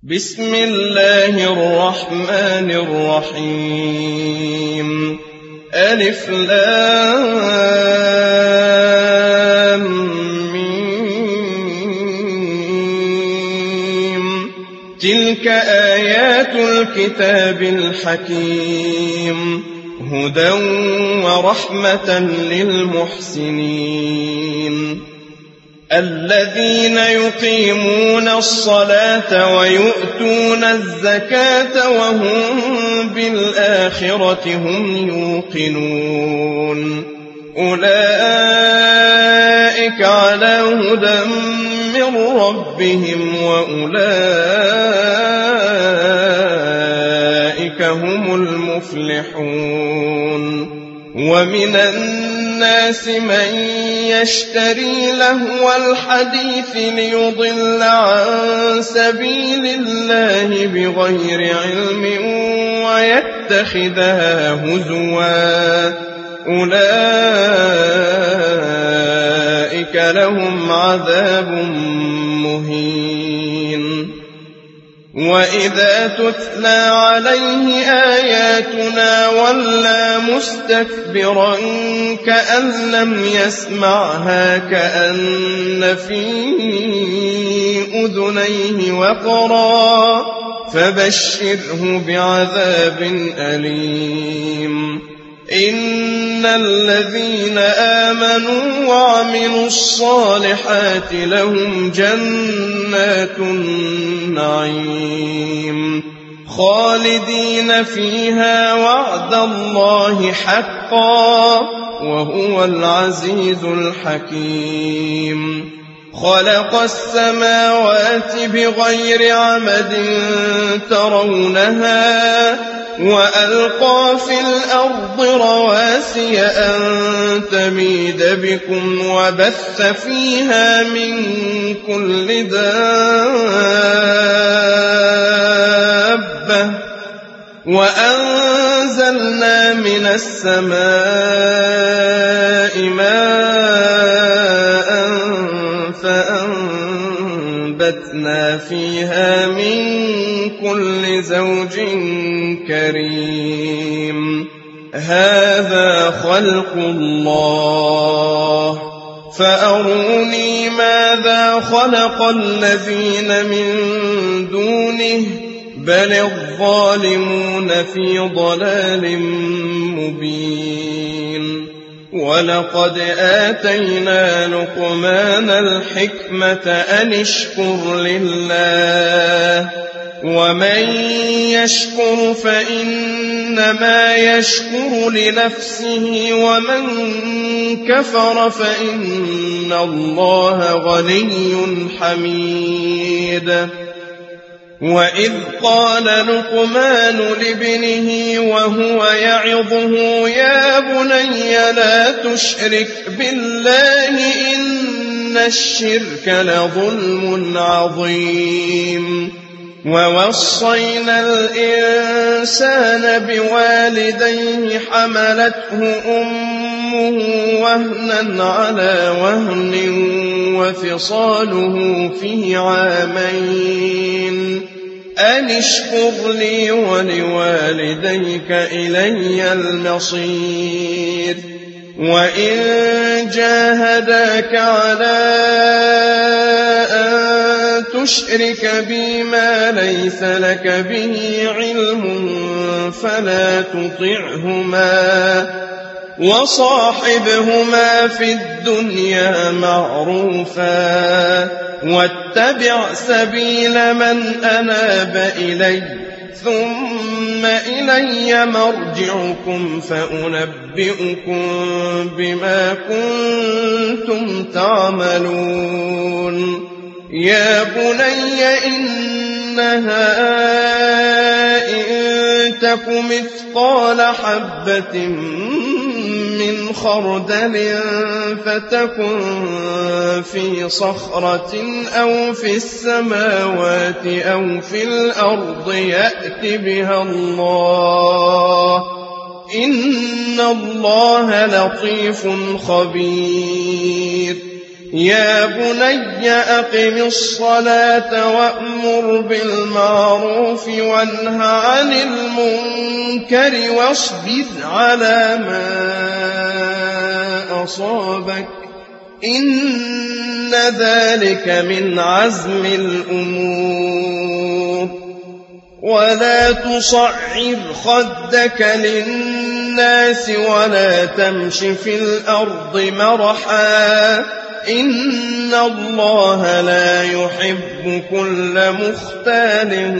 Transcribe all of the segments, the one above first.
بسم الله الرحمن الرحيم. ألف لام ميم. تلك آيات الكتاب الحكيم، هدى ورحمة للمحسنين الذين يقيمون الصلاة ويؤتون الزكاة وهم بالآخرة هم يوقنون. أولئك على هدى من ربهم وأولئك هم المفلحون. ومن الناس من يشتري لهو الحديث ليضل عن سبيل الله بغير علم ويتخذها هزوا، أولئك لهم عذاب مهين. وإذا تتلى عليه آياتنا ولى مستكبرا كأن لم يسمعها كأن في أذنيه وقرا، فبشره بعذاب أليم. إن الذين آمنوا وعملوا الصالحات لهم جنات النعيم خالدين فيها وعد الله حقا وهو العزيز الحكيم. خلق السماوات بغير عمد ترونها وألقى في الأرض رواسي أن تميد بكم وبث فيها من كل دابة وأنزلنا من السماء ماء فأنبتنا فيها من كل زوج كريم. هذا خلق الله فأروني ماذا خلق الذين من دونه بل الظالمون في ضلال مبين. ولقد آتينا لقمان الحكمة أن اشكر لله ومن يشكر فإنما يشكر لنفسه ومن كفر فإن الله غني حميد. وإذ قال لقمان لابنه وهو يعظه يا بني لا تشرك بالله إن الشرك لظلم عظيم. ووصينا الإنسان بوالديه حملته أمه وهنا على وهن وفصاله في عامين أن اشكر لي ولوالديك إلي المصير. وإن جاهداك على أن تشرك بي ما ليس لك به علم فلا تطعهما وصاحبهما في الدنيا معروفا واتبع سبيل من أناب إلي ثم إلي مرجعكم فأنبئكم بما كنتم تعملون. يا بني إنها إن تك مثقال حبة من خردل فتكن في صخرة أو في السماوات أو في الأرض يأت بها الله إن الله لطيف خبير. يا بني أقم الصلاة وأمر بالمعروف وانه عن المنكر واصبر على ما أصابك إن ذلك من عزم الأمور ولا تصعر خدك للناس ولا تمش في الأرض مرحا إن الله لا يحب كل مختال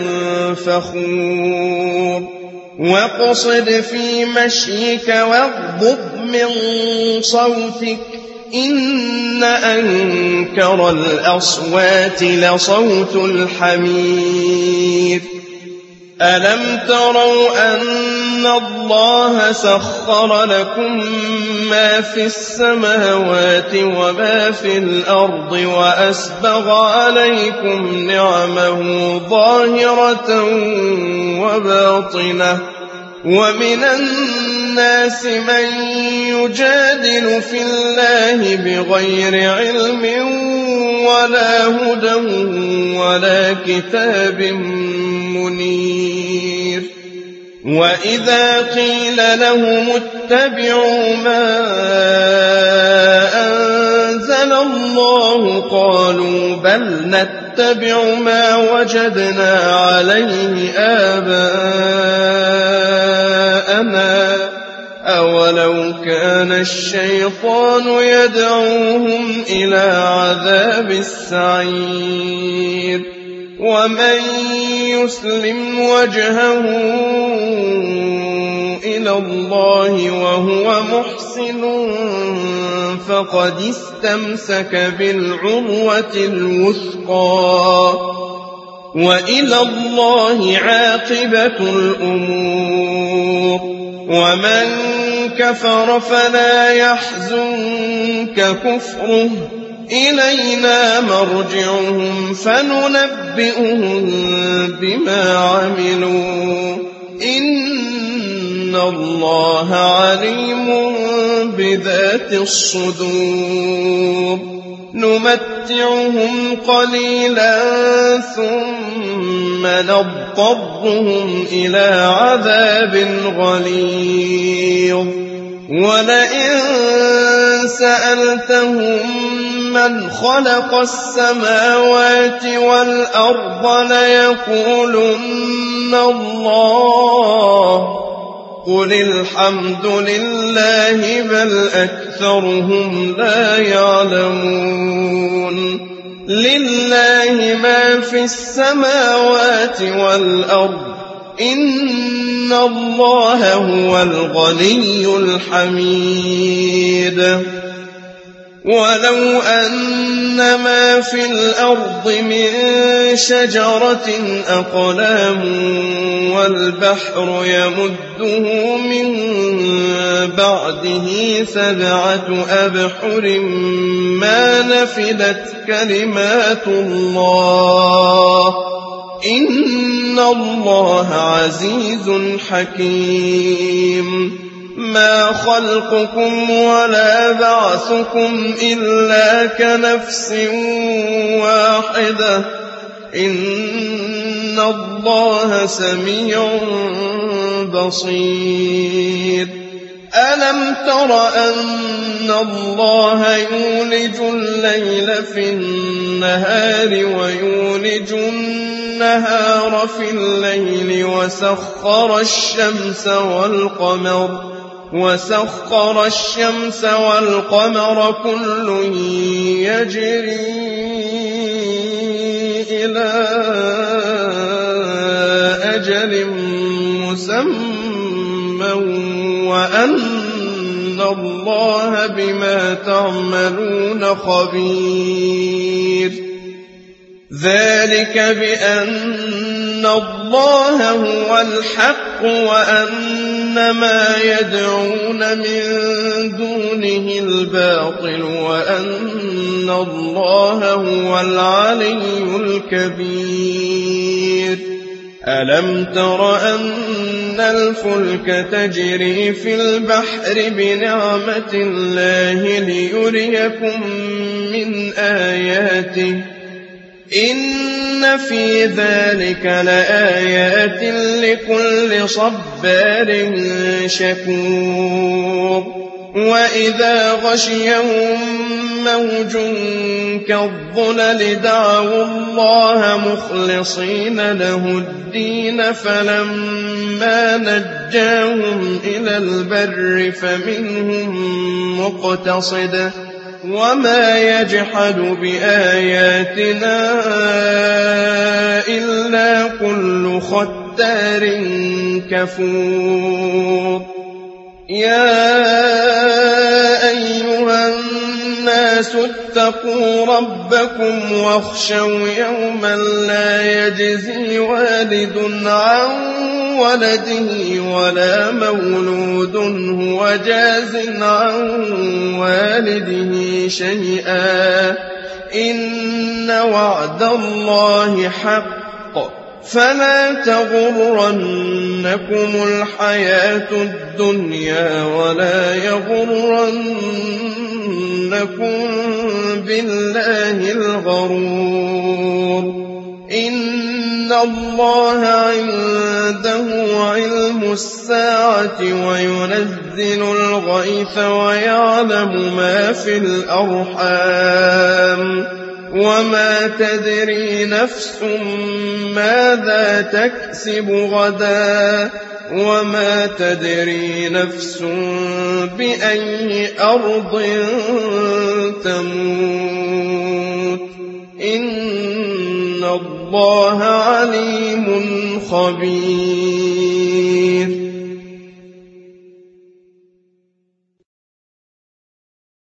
فخور واقصد في مشيك واغضض من صوتك إن أنكر الأصوات لصوت الحمير ألم تروا أن الله سخر لكم ما في السماوات وما في الأرض وأسبغ عليكم نعمه ظاهرة وباطنة ومن الناس من يجادل في الله بغير علم ولا هدى ولا كتاب منير وإذا قيل لهم اتبعوا ما أنزل الله قالوا بل نتبع ما وجدنا عليه آباءنا أولو كان الشيطان يدعوهم إلى عذاب السعير ومن يسلم وجهه إلى الله وهو محسن فقد استمسك بالعروة الوثقى وإلى الله عاقبة الأمور ومن كفر فلا يحزنك كفره إلينا مرجعهم فننبئهم بما عملوا إن الله عليم بذات الصدور نمتعهم قليلا ثم نضطرهم إلى عذاب غليظ ولئن سألتهم من خلق السماوات والأرض ليقولن الله قل الحمد لله بل أكثرهم لا يعلمون لله ما في السماوات والأرض إن الله هو الغني الحميد ولو أن ما في الأرض من شجرة أقلام والبحر يمده من بعده 7 أبحر ما نفدت كلمات الله إن الله عزيز حكيم ما خلقكم ولا بعثكم إلا كنفس واحدة إن الله سميع بصير ألم تر أن الله يولج الليل في النهار ويولج النهار في الليل وسخر الشمس والقمر كل يجري إلى أجل مسمى وأن الله بما تعملون خبير ذلك بأن الله هو الحق وأن ما يدعون من دونه الباطل وأن الله هو العلي الكبير ألم تر أن الفلك تجري في البحر بنعمة الله ليريكم من آياته إن في ذلك لآيات لكل صبار شكور وإذا غشيهم موج كالظلل دعوا الله مخلصين له الدين فلما نجاهم إلى البر فمنهم مقتصد وما يجحد بآياتنا إلا كل ختار كفور يا أيها الناس اتقوا ربكم واخشوا يوما لا يجزي والد عن ولده ولا مولود هو جاز عن والده شيئا إن وعد الله حق فلا تغرنكم الحياة الدنيا ولا يغرنكم بالله الغرور إن الله عنده علم الساعة وينزل الغيث ويعلم ما في الأرحام وما تدري نفس ماذا تكسب غدا وما تدري نفس بأي أرض تموت إن الله عليم خبير